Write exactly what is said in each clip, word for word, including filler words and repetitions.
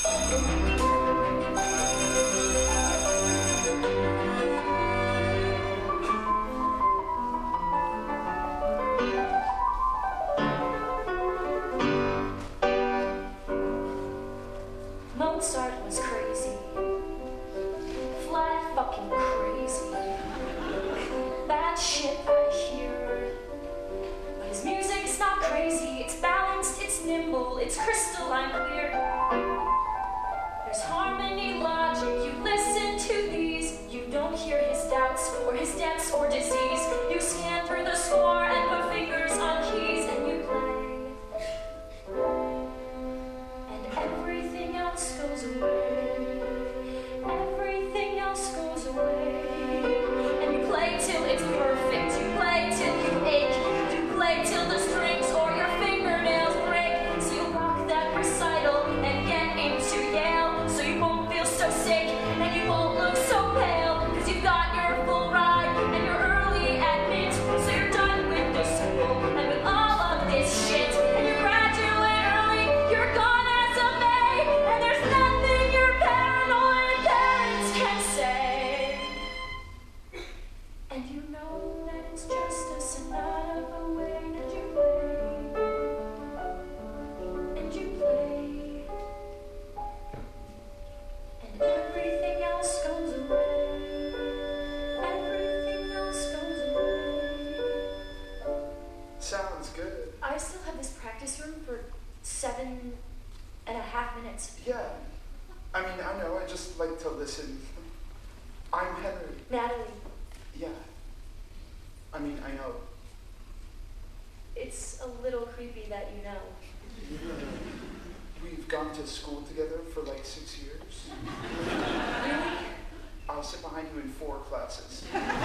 Mozart was crazy. Flat fucking crazy. That shit I hear. But his music's not crazy. It's balanced, it's nimble, it's crystalline clear. There's harmony, logic. You listen to these. You don't hear his doubts or his depths or disease. You scan through the score and put fingers on keys and you play. Everything else goes away. Everything else goes away. And you play till it's perfect. You play till you ache. You play till the strings or your fingernails break. So you rock that recital and get into Yale. So you won't feel so sick and you won't look so pale. Cause you've got your full ride and you're early admit. So you're done with the school and with all of this shit. And you graduate early. You're gone. And there's nothing your paranoid parents can say. And you know that it's just a sonata the way that you play. And you play. And everything else goes away. Everything else goes away. Sounds good. I still have this practice room for seven and a half minutes. Yeah. I mean, I know, I just like to listen. I'm Henry. Natalie. Yeah. I mean, I know. It's a little creepy that you know. We've gone to school together for like six years. Really? I'll sit behind you in four classes.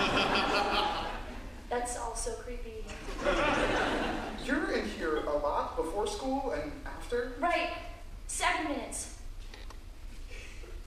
That's also creepy. You're in here a lot before school and after? Right. Seven minutes.